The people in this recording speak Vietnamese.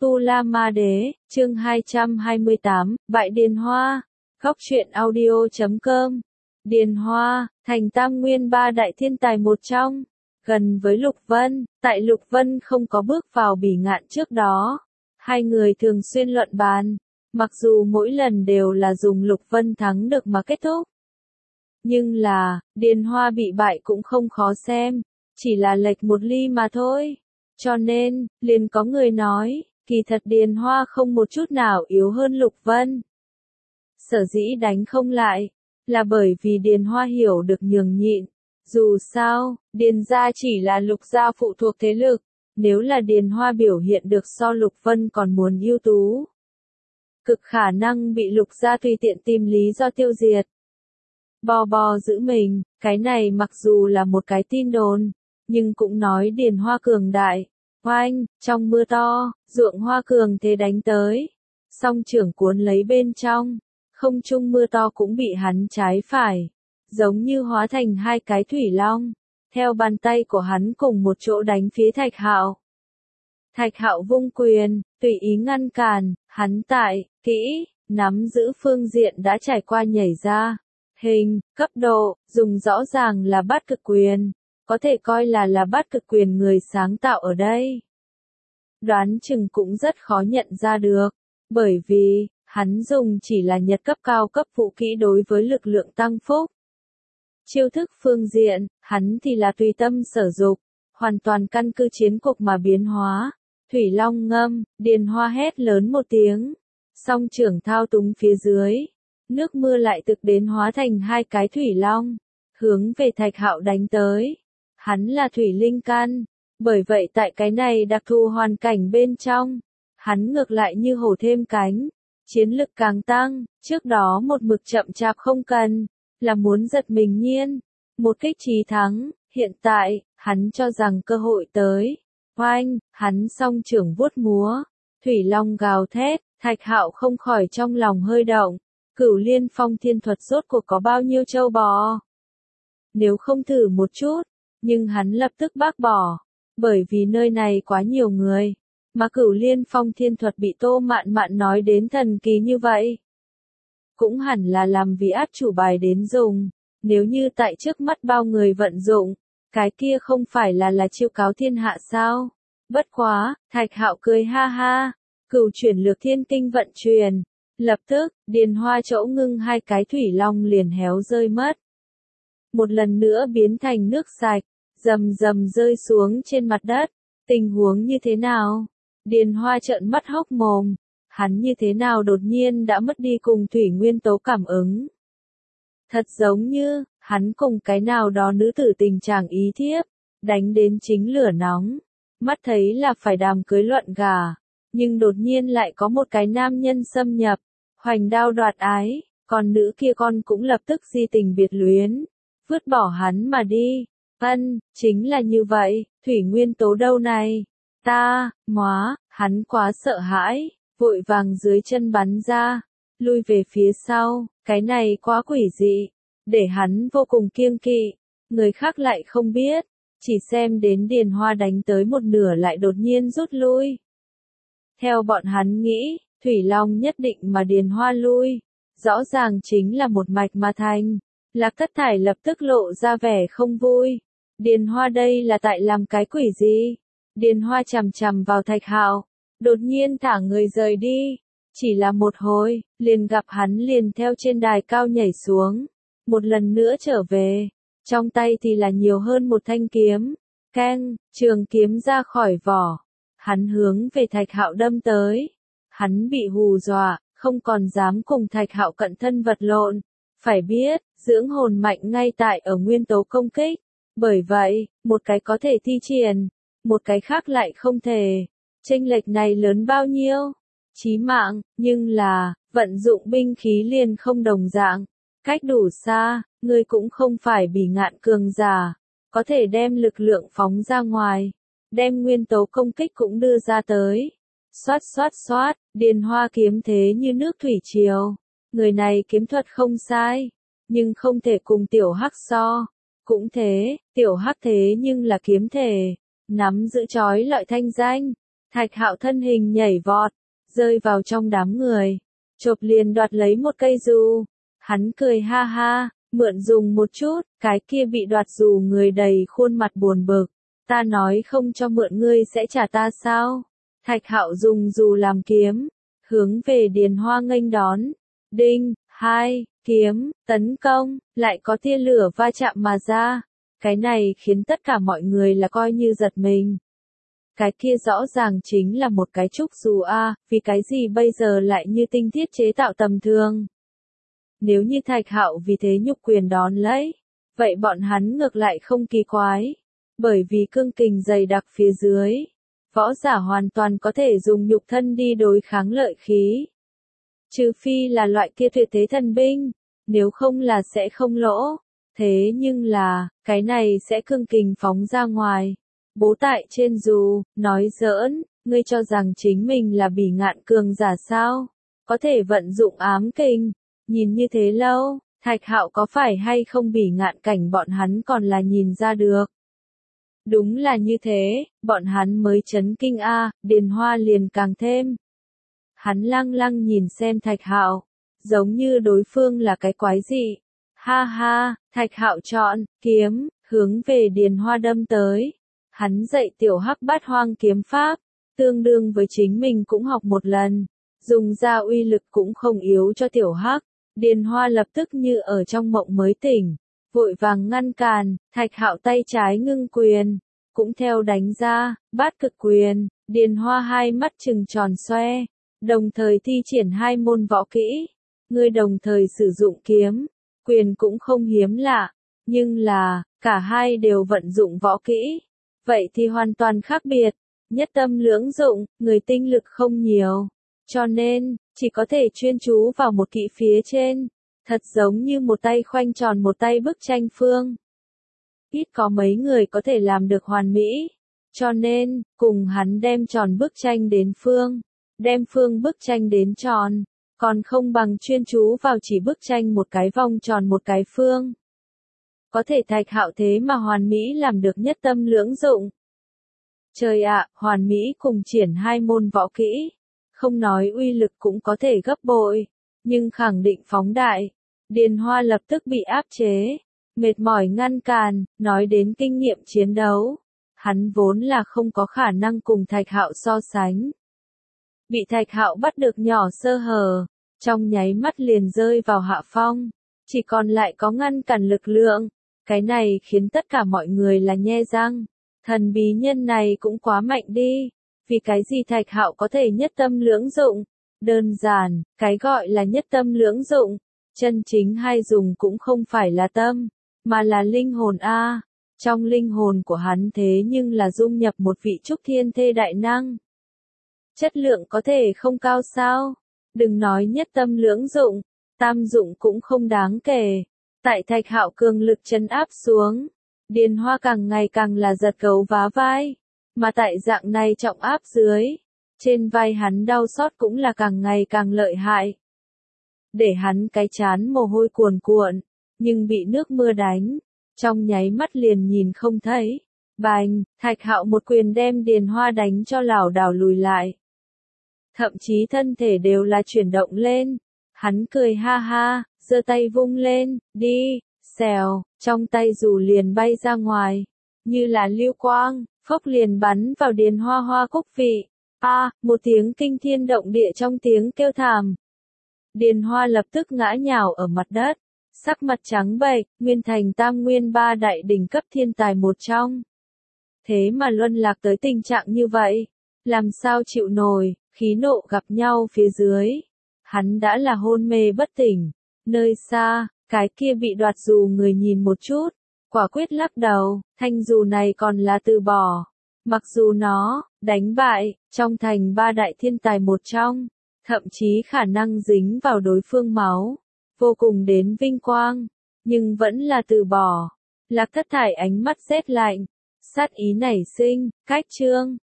Tu La Ma Đế, chương 228, Bại Điền Hoa, Góc truyện audio.com. Điền Hoa, thành Tam Nguyên ba đại thiên tài một trong, gần với Lục Vân, tại Lục Vân không có bước vào Bỉ Ngạn trước đó, hai người thường xuyên luận bàn, mặc dù mỗi lần đều là dùng Lục Vân thắng được mà kết thúc. Nhưng là, Điền Hoa bị bại cũng không khó xem, chỉ là lệch một ly mà thôi. Cho nên, liền có người nói, kỳ thật Điền Hoa không một chút nào yếu hơn Lục Vân. Sở dĩ đánh không lại, là bởi vì Điền Hoa hiểu được nhường nhịn. Dù sao, Điền gia chỉ là Lục gia phụ thuộc thế lực, nếu là Điền Hoa biểu hiện được so Lục Vân còn muốn ưu tú, cực khả năng bị Lục gia tùy tiện tìm lý do tiêu diệt. Bò giữ mình, cái này mặc dù là một cái tin đồn, nhưng cũng nói Điền Hoa cường đại. Oanh, trong mưa to, ruộng hoa cường thế đánh tới. Song trưởng cuốn lấy bên trong, không trung mưa to cũng bị hắn trái phải, giống như hóa thành hai cái thủy long, theo bàn tay của hắn cùng một chỗ đánh phía Thạch Hạo. Thạch Hạo vung quyền, tùy ý ngăn cản, hắn tại, kỹ, nắm giữ phương diện đã trải qua nhảy ra. Hình, cấp độ, dùng rõ ràng là bát cực quyền, có thể coi là bát cực quyền người sáng tạo ở đây. Đoán chừng cũng rất khó nhận ra được, bởi vì, hắn dùng chỉ là nhật cấp cao cấp vũ kỹ đối với lực lượng tăng phúc. Chiêu thức phương diện, hắn thì là tùy tâm sở dục, hoàn toàn căn cứ chiến cục mà biến hóa. Thủy Long ngâm, Điền Hoa hét lớn một tiếng, song trưởng thao túng phía dưới. Nước mưa lại thực đến hóa thành hai cái thủy long, hướng về Thạch Hạo đánh tới. Hắn là thủy linh căn, bởi vậy tại cái này đặc thù hoàn cảnh bên trong, hắn ngược lại như hổ thêm cánh, chiến lực càng tăng, trước đó một mực chậm chạp không cần, là muốn giật mình nhiên, một kích chí thắng, hiện tại, hắn cho rằng cơ hội tới. Oanh, hắn song trưởng vuốt múa, thủy long gào thét, Thạch Hạo không khỏi trong lòng hơi động. Cửu Liên Phong Thiên thuật rốt cuộc có bao nhiêu châu bò? Nếu không thử một chút, nhưng hắn lập tức bác bỏ, bởi vì nơi này quá nhiều người, mà Cửu Liên Phong Thiên thuật bị Tô Mạn Mạn nói đến thần kỳ như vậy. Cũng hẳn là làm vì át chủ bài đến dùng, nếu như tại trước mắt bao người vận dụng, cái kia không phải là chiêu cáo thiên hạ sao? Bất quá, Thạch Hạo cười ha ha, Cửu chuyển lược thiên kinh vận truyền. Lập tức, Điền Hoa chỗ ngưng hai cái thủy long liền héo rơi mất. Một lần nữa biến thành nước sạch, rầm rầm rơi xuống trên mặt đất. Tình huống như thế nào? Điền Hoa trợn mắt hốc mồm. Hắn như thế nào đột nhiên đã mất đi cùng thủy nguyên tố cảm ứng? Thật giống như, hắn cùng cái nào đó nữ tử tình trạng ý thiếp, đánh đến chính lửa nóng. Mắt thấy là phải đàm cưới luận gả, nhưng đột nhiên lại có một cái nam nhân xâm nhập. Hoành đao đoạt ái, còn nữ kia con cũng lập tức di tình biệt luyến, vứt bỏ hắn mà đi. Chính là như vậy, thủy nguyên tố đâu này? Hắn quá sợ hãi, vội vàng dưới chân bắn ra, lui về phía sau, cái này quá quỷ dị, để hắn vô cùng kiêng kỵ, người khác lại không biết, chỉ xem đến Điền Hoa đánh tới một nửa lại đột nhiên rút lui. Theo bọn hắn nghĩ, Thủy Long nhất định mà Điền Hoa lui, rõ ràng chính là một mạch mà thành. Lạc Thất Thải lập tức lộ ra vẻ không vui. Điền Hoa đây là tại làm cái quỷ gì? Điền Hoa chằm chằm vào Thạch Hạo, đột nhiên thả người rời đi. Chỉ là một hồi, liền gặp hắn liền theo trên đài cao nhảy xuống. Một lần nữa trở về, trong tay thì là nhiều hơn một thanh kiếm. Keng, trường kiếm ra khỏi vỏ. Hắn hướng về Thạch Hạo đâm tới. Hắn bị hù dọa, không còn dám cùng Thạch Hạo cận thân vật lộn. Phải biết, dưỡng hồn mạnh ngay tại ở nguyên tố công kích. Bởi vậy, một cái có thể thi triển, một cái khác lại không thể. Chênh lệch này lớn bao nhiêu? Chí mạng, nhưng là, vận dụng binh khí liền không đồng dạng. Cách đủ xa, ngươi cũng không phải Bỉ Ngạn cường giả, có thể đem lực lượng phóng ra ngoài, đem nguyên tố công kích cũng đưa ra tới. Xoát, Điền Hoa kiếm thế như nước thủy triều. Người này kiếm thuật không sai, nhưng không thể cùng Tiểu Hắc so. Cũng thế, Tiểu Hắc thế nhưng là kiếm thể, nắm giữ chói lọi thanh danh. Thạch Hạo thân hình nhảy vọt, rơi vào trong đám người, chộp liền đoạt lấy một cây dù. Hắn cười ha ha, mượn dùng một chút, cái kia bị đoạt dù người đầy khuôn mặt buồn bực. Ta nói không cho mượn ngươi sẽ trả ta sao? Thạch Hạo dùng dù làm kiếm, hướng về Điền Hoa nghênh đón. Đinh, hai, kiếm, tấn công, lại có tia lửa va chạm mà ra. Cái này khiến tất cả mọi người là coi như giật mình. Cái kia rõ ràng chính là một cái trúc dù a, vì cái gì bây giờ lại như tinh thiết chế tạo tầm thường. Nếu như Thạch Hạo vì thế nhục quyền đón lấy, vậy bọn hắn ngược lại không kỳ quái. Bởi vì cương kình dày đặc phía dưới, võ giả hoàn toàn có thể dùng nhục thân đi đối kháng lợi khí. Trừ phi là loại kia tuyệt thế thần binh, nếu không là sẽ không lỗ. Thế nhưng là, cái này sẽ cương kình phóng ra ngoài. Bố tại trên dù, nói giỡn, ngươi cho rằng chính mình là bỉ ngạn cường giả sao? Có thể vận dụng ám kình. Nhìn như thế lâu, Thạch Hạo có phải hay không bỉ ngạn cảnh bọn hắn còn là nhìn ra được. Đúng là như thế, bọn hắn mới chấn kinh a, Điền Hoa liền càng thêm. Hắn lăng lăng nhìn xem Thạch Hạo, giống như đối phương là cái quái gì. Ha ha, Thạch Hạo chọn kiếm, hướng về Điền Hoa đâm tới. Hắn dạy tiểu hắc bát hoang kiếm pháp, tương đương với chính mình cũng học một lần, dùng ra uy lực cũng không yếu cho tiểu hắc. Điền Hoa lập tức như ở trong mộng mới tỉnh, vội vàng ngăn cản. Thạch Hạo tay trái ngưng quyền, cũng theo đánh ra, bát cực quyền. Điền Hoa hai mắt trừng tròn xoe, đồng thời thi triển hai môn võ kỹ. Ngươi đồng thời sử dụng kiếm, quyền cũng không hiếm lạ, nhưng là, cả hai đều vận dụng võ kỹ. Vậy thì hoàn toàn khác biệt, nhất tâm lưỡng dụng, người tinh lực không nhiều. Cho nên, chỉ có thể chuyên chú vào một kỹ phía trên, thật giống như một tay khoanh tròn một tay bức tranh phương. Ít có mấy người có thể làm được hoàn mỹ, cho nên, cùng hắn đem tròn bức tranh đến phương, đem phương bức tranh đến tròn, còn không bằng chuyên chú vào chỉ bức tranh một cái vòng tròn một cái phương. Có thể Thạch Hạo thế mà hoàn mỹ làm được nhất tâm lưỡng dụng. Trời ạ, hoàn mỹ cùng triển hai môn võ kỹ. Không nói uy lực cũng có thể gấp bội, nhưng khẳng định phóng đại. Điền Hoa lập tức bị áp chế, mệt mỏi ngăn cản, nói đến kinh nghiệm chiến đấu. Hắn vốn là không có khả năng cùng Thạch Hạo so sánh. Bị Thạch Hạo bắt được nhỏ sơ hở, trong nháy mắt liền rơi vào hạ phong, chỉ còn lại có ngăn cản lực lượng. Cái này khiến tất cả mọi người là nhe răng, thần bí nhân này cũng quá mạnh đi. Vì cái gì Thạch Hạo có thể nhất tâm lưỡng dụng? Đơn giản, cái gọi là nhất tâm lưỡng dụng, chân chính hay dùng cũng không phải là tâm, mà là linh hồn a. Trong linh hồn của hắn thế nhưng là dung nhập một vị trúc thiên thê đại năng. Chất lượng có thể không cao sao? Đừng nói nhất tâm lưỡng dụng, tam dụng cũng không đáng kể. Tại Thạch Hạo cường lực trấn áp xuống, Điền Hoa càng ngày càng là giật gấu vá vai. Mà tại dạng này trọng áp dưới, trên vai hắn đau xót cũng là càng ngày càng lợi hại. Để hắn cái chán mồ hôi cuồn cuộn, nhưng bị nước mưa đánh, trong nháy mắt liền nhìn không thấy. Bành, Thạch Hạo một quyền đem Điền Hoa đánh cho lảo đảo lùi lại. Thậm chí thân thể đều là chuyển động lên. Hắn cười ha ha, giơ tay vung lên, đi, xèo, trong tay dù liền bay ra ngoài, như là lưu quang. Phốc liền bắn vào Điền Hoa hoa cúc vị. Một tiếng kinh thiên động địa trong tiếng kêu thảm. Điền Hoa lập tức ngã nhào ở mặt đất, sắc mặt trắng bệch, nguyên thành tam nguyên ba đại đỉnh cấp thiên tài một trong. Thế mà luân lạc tới tình trạng như vậy, làm sao chịu nổi, khí nộ gặp nhau phía dưới. Hắn đã là hôn mê bất tỉnh, nơi xa, cái kia bị đoạt dù người nhìn một chút. Quả quyết lắc đầu, thanh dù này còn là từ bỏ. Mặc dù nó, đánh bại, trong thành ba đại thiên tài một trong, thậm chí khả năng dính vào đối phương máu, vô cùng đến vinh quang, nhưng vẫn là từ bỏ. Lạc Thất Thải ánh mắt rét lạnh, sát ý nảy sinh, cách chương.